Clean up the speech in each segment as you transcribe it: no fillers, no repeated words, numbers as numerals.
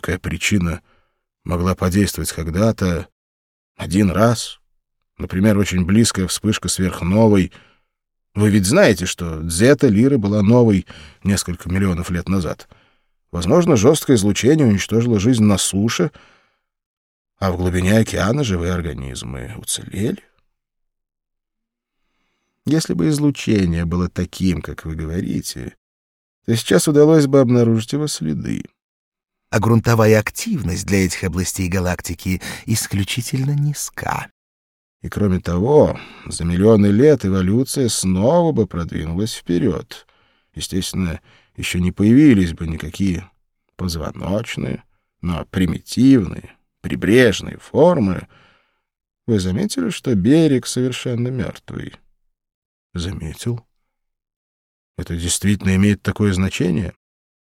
такая причина могла подействовать когда-то один раз. Например, очень близкая вспышка сверхновой. Вы ведь знаете, что дзета Лиры была новой несколько миллионов лет назад. Возможно, жесткое излучение уничтожило жизнь на суше, а в глубине океана живые организмы уцелели. Если бы излучение было таким, как вы говорите, то сейчас удалось бы обнаружить его следы. А грунтовая активность для этих областей галактики исключительно низка. И кроме того, за миллионы лет эволюция снова бы продвинулась вперед. Естественно, еще не появились бы никакие позвоночные, но примитивные, прибрежные формы. Вы заметили, что берег совершенно мертвый? Заметил. Это действительно имеет такое значение?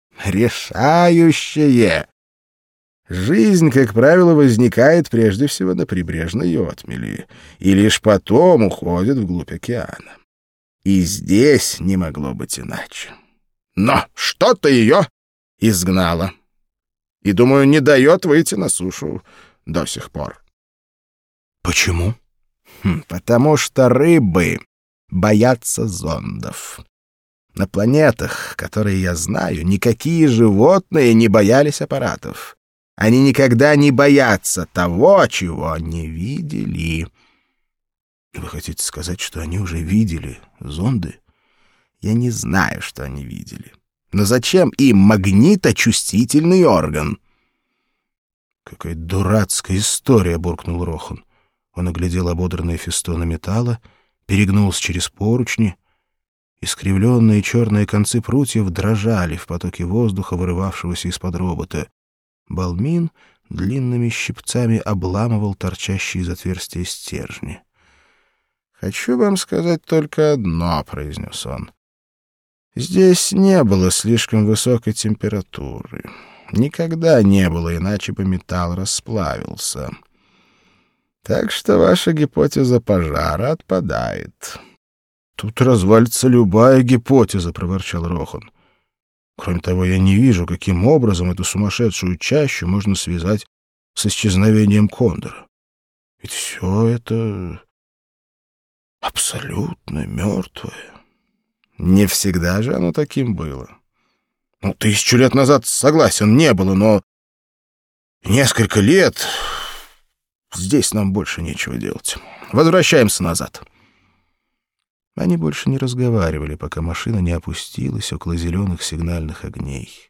Решающее! Жизнь, как правило, возникает прежде всего на прибрежной отмели и лишь потом уходит вглубь океана. И здесь не могло быть иначе. Но что-то ее изгнало. И, думаю, не дает выйти на сушу до сих пор. Почему? Потому что рыбы боятся зондов. На планетах, которые я знаю, никакие животные не боялись аппаратов. Они никогда не боятся того, чего не видели. Вы хотите сказать, что они уже видели зонды? Я не знаю, что они видели. Но зачем им магниточувствительный орган? Какая дурацкая история, буркнул Рохан. Он оглядел ободранные фестоны металла, перегнулся через поручни. Искривленные черные концы прутьев дрожали в потоке воздуха, вырывавшегося из-под робота. Балмин длинными щипцами обламывал торчащие из отверстия стержни. «Хочу вам сказать только одно», — произнес он. «Здесь не было слишком высокой температуры. Никогда не было, иначе бы металл расплавился. Так что ваша гипотеза пожара отпадает». «Тут развалится любая гипотеза», — проворчал Рохан. «Кроме того, я не вижу, каким образом эту сумасшедшую чащу можно связать с исчезновением Кондора. Ведь все это абсолютно мертвое. Не всегда же оно таким было. 1000 лет назад, согласен, не было, но несколько лет здесь нам больше нечего делать. Возвращаемся назад». Они больше не разговаривали, пока машина не опустилась около зеленых сигнальных огней.